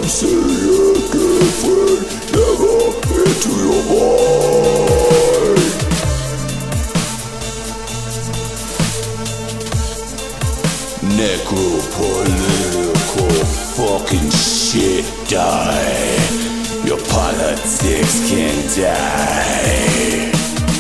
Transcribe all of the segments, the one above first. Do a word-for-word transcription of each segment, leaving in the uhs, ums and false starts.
Necropolitical fucking shit, die. Your politics can die.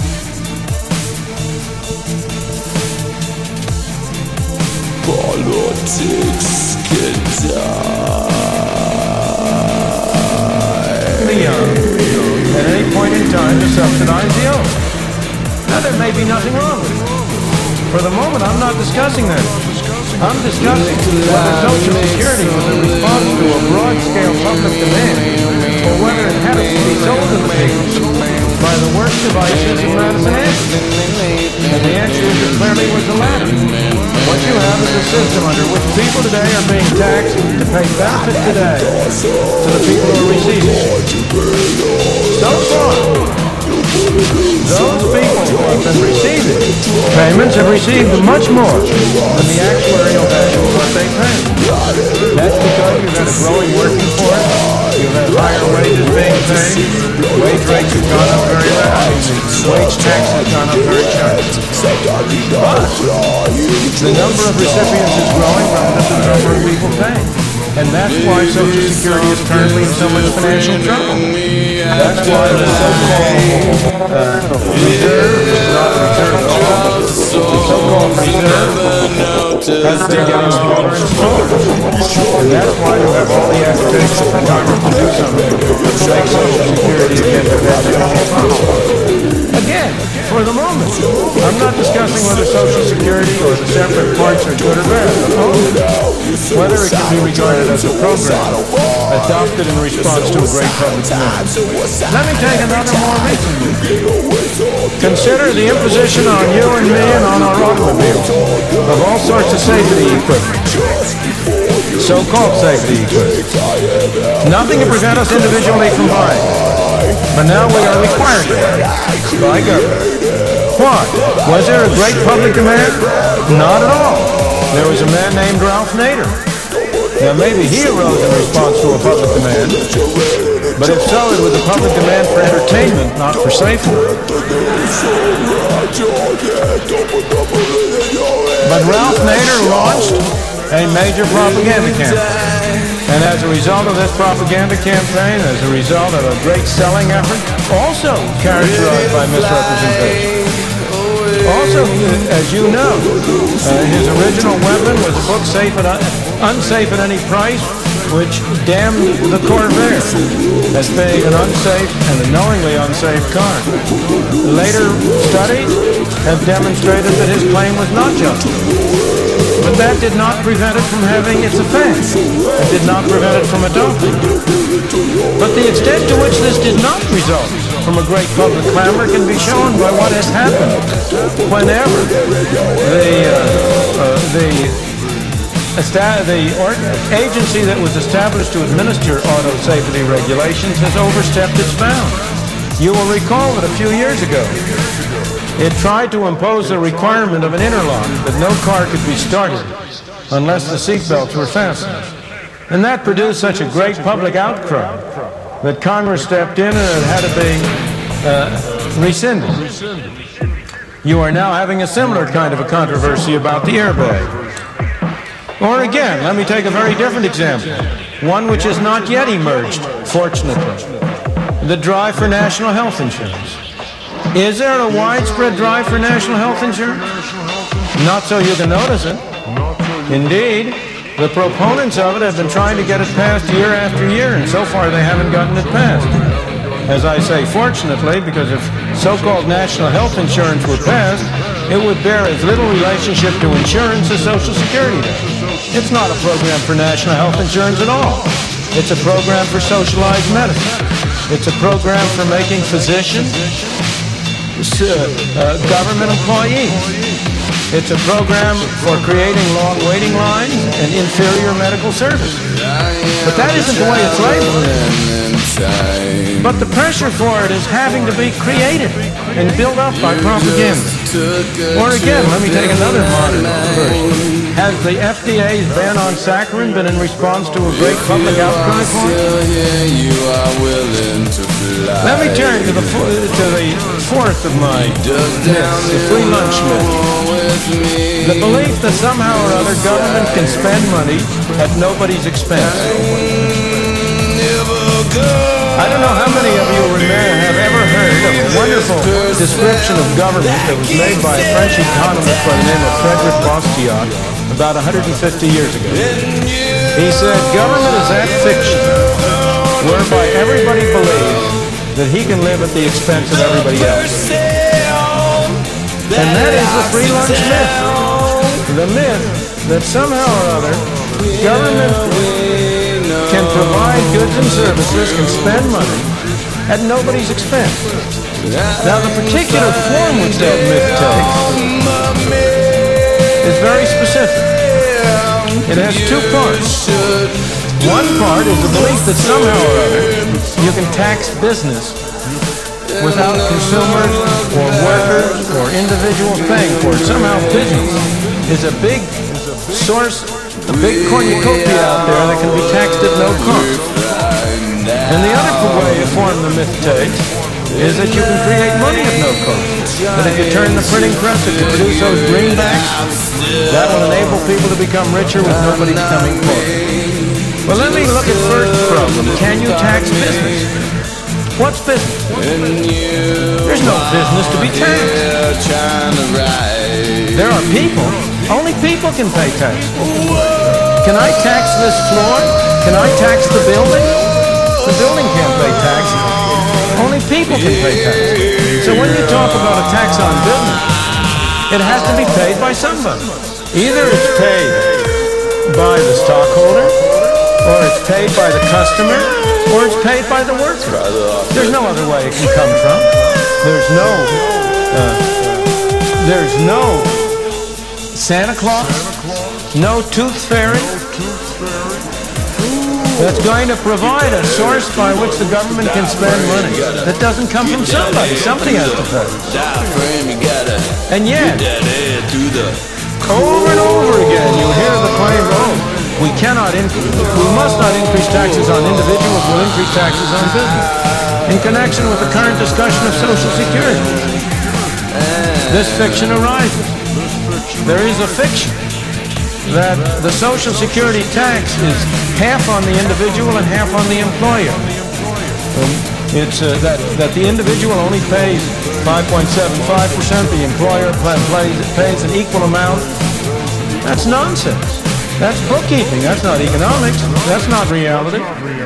Politics can die. The young, at any point in time, to subsidize the old. Now there may be nothing wrong with it. For the moment, I'm not discussing that. I'm discussing whether Social Security was a response to a broad-scale public demand, or whether it had to be sold to the people by the worst devices of Madison Avenue. And the answer is it clearly was the latter. What you have is a system under which people today are being taxed to pay benefits today to the people who are receiving it. So far, those people who have been receiving payments have received much more than the actuarial value of what they pay. That's because you've had a growing working force, you've had higher wages being paid, wage rates have gone up very rapidly, wage tax has gone up very sharply. But the number of recipients is growing relative to the number of people paying. And that's why Social Security is currently in so much financial trouble. That's why the so-called uh, reserve is not reserve at all. The so-called reserve has been getting smaller and smaller. And that's why you have all the agitation for Congress to do something to make Social Security again dependent. Again, for the moment, I'm not discussing whether Social Security or the separate parts are good or bad. Whether it can be regarded as a program adopted in response to a great public demand. Let me take another more recent one. Consider the imposition on you and me and on our automobiles of all sorts of safety equipment. So-called safety equipment. Nothing to prevent us individually from buying. But now we are required to by government. Why? Was there a great public demand? Not at all. There was a man named Ralph Nader. Now maybe he arose in response to a public demand, but if so, it was a public demand for entertainment, not for safety. But Ralph Nader launched a major propaganda campaign. And as a result of this propaganda campaign, as a result of a great selling effort, also characterized by misrepresentation. Also, as you know, uh, his original weapon was a book safe at un unsafe at any price, which damned the Corvair as being an unsafe and a knowingly unsafe car. Later studies have demonstrated that his claim was not just. But that did not prevent it from having its effects. It did not prevent it from adopting. But the extent to which this did not result from a great public clamor can be shown by what has happened whenever the uh, uh, the, the agency that was established to administer auto safety regulations has overstepped its bounds. You will recall that a few years ago, it tried to impose a requirement of an interlock that no car could be started unless the seatbelts were fastened. And that produced such a great public outcry that Congress stepped in and it had to be uh, rescinded. You are now having a similar kind of a controversy about the airbag. Or again, let me take a very different example, one which has not yet emerged, fortunately, the drive for national health insurance. Is there a widespread drive for national health insurance? Not so you can notice it. Indeed, the proponents of it have been trying to get it passed year after year, and so far they haven't gotten it passed. As I say, fortunately, because if so-called national health insurance were passed, it would bear as little relationship to insurance as Social Security does. It's not a program for national health insurance at all. It's a program for socialized medicine. It's a program for making physicians Uh, uh, government employees. It's a program for creating long waiting lines and inferior medical services. But that isn't the way it's labeled. But the pressure for it is having to be created and built up by propaganda. Or again, let me take another modern version. Has the F D A's ban on saccharin been in response to a great public outcry for it? You are willing to fly. Let me turn to the fo- to the fourth of my myths, the free lunch myth. The belief that somehow or other government can spend money at nobody's expense. I don't know how many of you have ever heard of a wonderful description of government that was made by a French economist by the name of Frederick Bastiat about one hundred fifty years ago. He said, government is that fiction whereby everybody believes that he can live at the expense of everybody else. And that is the free lunch myth. The myth that somehow or other government can provide goods and services, can spend money at nobody's expense. Now, the particular form which that myth takes is very specific. It has two parts. One part is the belief that somehow or other you can tax business without consumers or workers or individuals paying for it. Somehow business is a big source, a big cornucopia out there that can be taxed at no cost. And the other way of form the myth takes is that you can create money at no cost. That if you turn the printing press, if you produce those greenbacks, that will enable people to become richer with nobody becoming poor. Well, let me look at first problem. Can you tax business? What's business? There's no business to be taxed. There are people. Only people can pay tax. Can I tax this floor? Can I tax the building? The building can't pay taxes. Only people can pay taxes. So when you talk about a tax on business, it has to be paid by somebody. Either it's paid by the stockholder, or it's paid by the customer, or it's paid by the worker. There's no other way it can come from. There's no, uh, there's no Santa Claus, no tooth fairy that's going to provide a source by which the government can spend money. That doesn't come from somebody. Somebody has to pay. And yet, over and over again, you hear the claim, oh, we cannot increase, we must not increase taxes on individuals, we'll increase taxes on business. In connection with the current discussion of Social Security, this fiction arises. There is a fiction that the Social Security tax is half on the individual and half on the employer. It's uh, that, that the individual only pays five point seven five percent, the employer pays, pays an equal amount. That's nonsense. That's bookkeeping. That's not economics. That's not reality.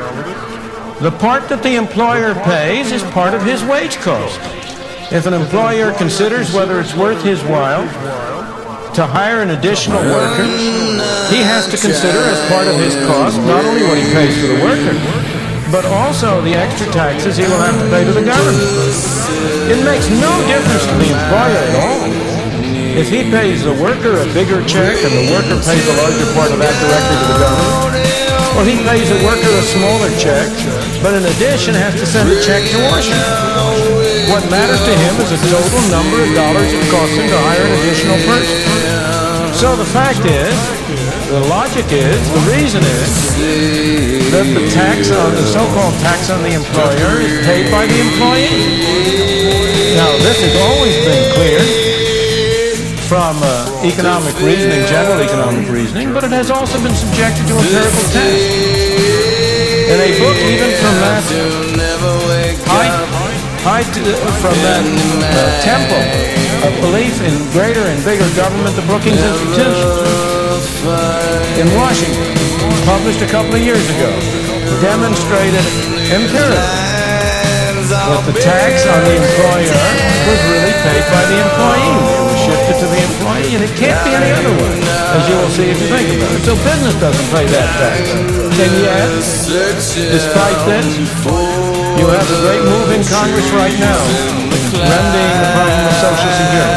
The part that the employer pays is part of his wage cost. If an employer considers whether it's worth his while to hire an additional worker, he has to consider as part of his cost not only what he pays to the worker, but also the extra taxes he will have to pay to the government. It makes no difference to the employer at all. If he pays the worker a bigger check and the worker pays a larger part of that directly to the government, or he pays the worker a smaller check, but in addition has to send a check to Washington. What matters to him is the total number of dollars it costs him to hire an additional person. So the fact is, the logic is, the reason is, that the tax on the so-called tax on the employer is paid by the employee. Now, this has always been clear from uh, economic reasoning, general economic reasoning, but it has also been subjected to empirical test. In a book, even from that high, high to, from that uh, temple of belief in greater and bigger government, the Brookings Institution in Washington, published a couple of years ago, demonstrated empirically that the tax on the employer was really paid by the employee. It was shifted to the employee, and it can't be any other way, as you will see if you think about it. So business doesn't pay that tax. And yet, despite this, you have a great move in Congress right now remedying the problem of Social Security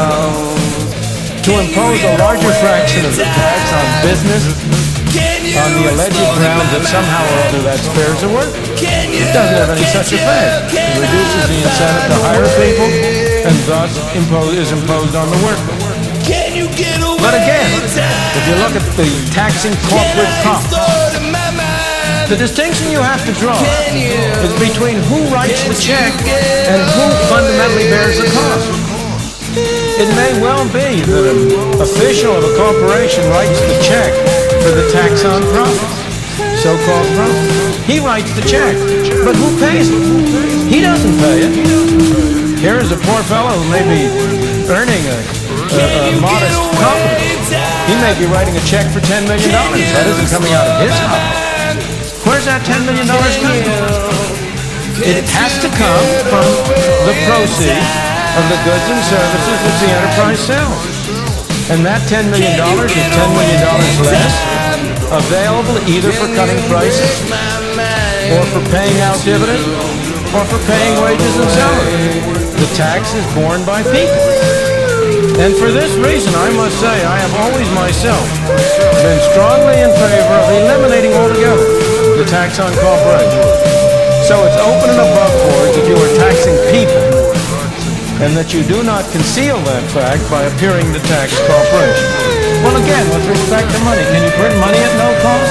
to impose a larger fraction of the tax on business on the alleged ground that somehow or other that spares the worker. It doesn't have any such effect. It reduces the incentive to hire people and thus impose, is imposed on the worker. Can you get away? But again, if you look at the taxing corporate profits, the distinction you have to draw is between who writes the check and who fundamentally bears the cost. It may well be that an official of a corporation writes the check for the tax on profits, so-called profits. He writes the check, but who pays it? He doesn't pay it. Here is a poor fellow who may be earning a, a, a modest company. He may be writing a check for ten million dollars. That isn't coming out of his pocket. Where's that ten million dollars coming from? It has to come from the proceeds of the goods and services that the enterprise sells. And that ten million dollars is ten million dollars less available either for cutting prices or for paying out dividends or for paying wages and salaries. The tax is borne by people. And for this reason, I must say, I have always myself been strongly in favor of eliminating altogether the tax on corporations. So it's open and above board that you are taxing people, and that you do not conceal that fact by appearing to tax corporations. Well, again, with respect to money, can you print money at no cost?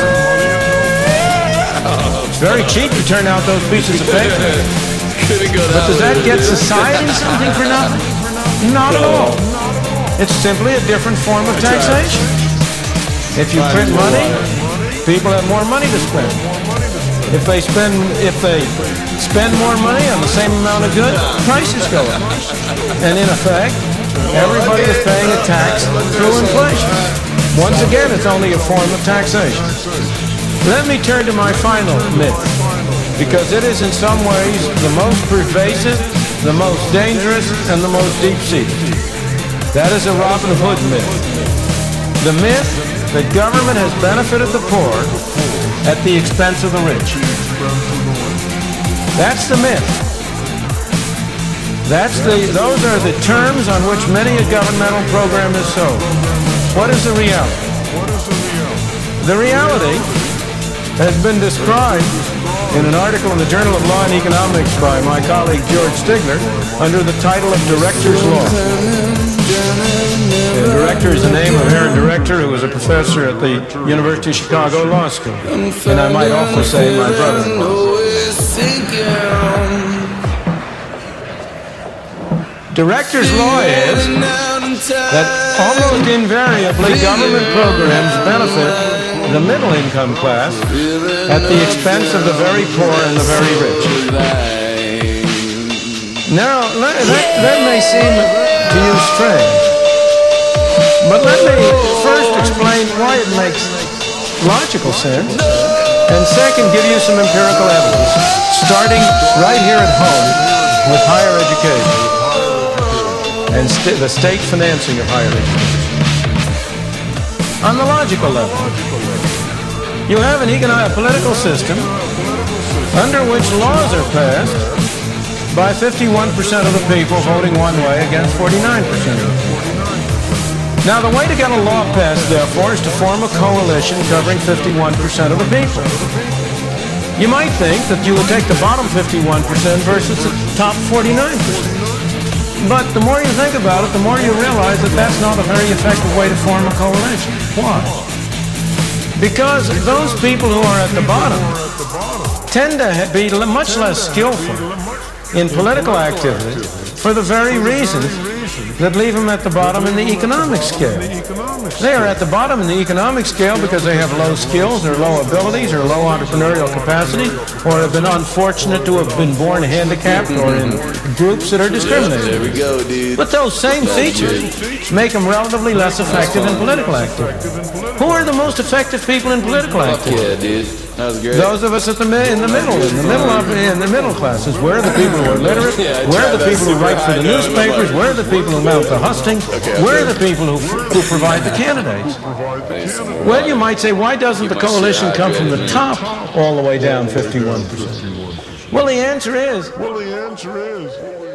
It's very cheap to turn out those pieces of paper. But does that get society something for nothing? Not at all. It's simply a different form of taxation. If you print money, people have more money to spend. If they spend, if they spend more money on the same amount of goods, prices go up. And in effect, everybody is paying a tax through inflation. Once again, it's only a form of taxation. Let me turn to my final myth, because it is in some ways the most pervasive, the most dangerous, and the most deep-seated. That is a Robin Hood myth. The myth that government has benefited the poor at the expense of the rich. That's the myth. That's the, those are the terms on which many a governmental program is sold. What is the reality? The reality has been described in an article in the Journal of Law and Economics by my colleague George Stigler under the title of Director's Law. And Director is the name of Aaron Director, who was a professor at the University of Chicago Law School. And I might also say my brother-in-law. Director's law is that almost invariably government programs benefit the middle income class at the expense of the very poor and the very rich. Now, that, that may seem to you strange, but let me first explain why it makes logical sense, and second, give you some empirical evidence, starting right here at home with higher education and st the state financing of higher education. On the logical level, you have an economic political system under which laws are passed by fifty-one percent of the people voting one way against forty-nine percent of the people. Now, the way to get a law passed, therefore, is to form a coalition covering fifty-one percent of the people. You might think that you would take the bottom fifty-one percent versus the top forty-nine percent. But the more you think about it, the more you realize that that's not a very effective way to form a coalition. Why? Because those people who are at the bottom tend to be much less skillful in political activity for the very reasons that leave them at the bottom in the economic scale. They are at the bottom in the economic scale because they have low skills or low abilities or low entrepreneurial capacity, or have been unfortunate to have been born handicapped or in groups that are discriminated. There we go, dude. But those same features make them relatively less effective in political activity. Who are the most effective people in political activity? Yeah, dude. That was great. Those of us at the in the middle, in the middle of, in the middle classes. Where are the people who are literate? Where are the people who write for the newspapers? Where are the people who mount the hustings? Where are the people who who provide the candidates? Well, you might say, why doesn't the coalition come from the top all the way down fifty-one percent? Well, the answer is. Well, the answer is.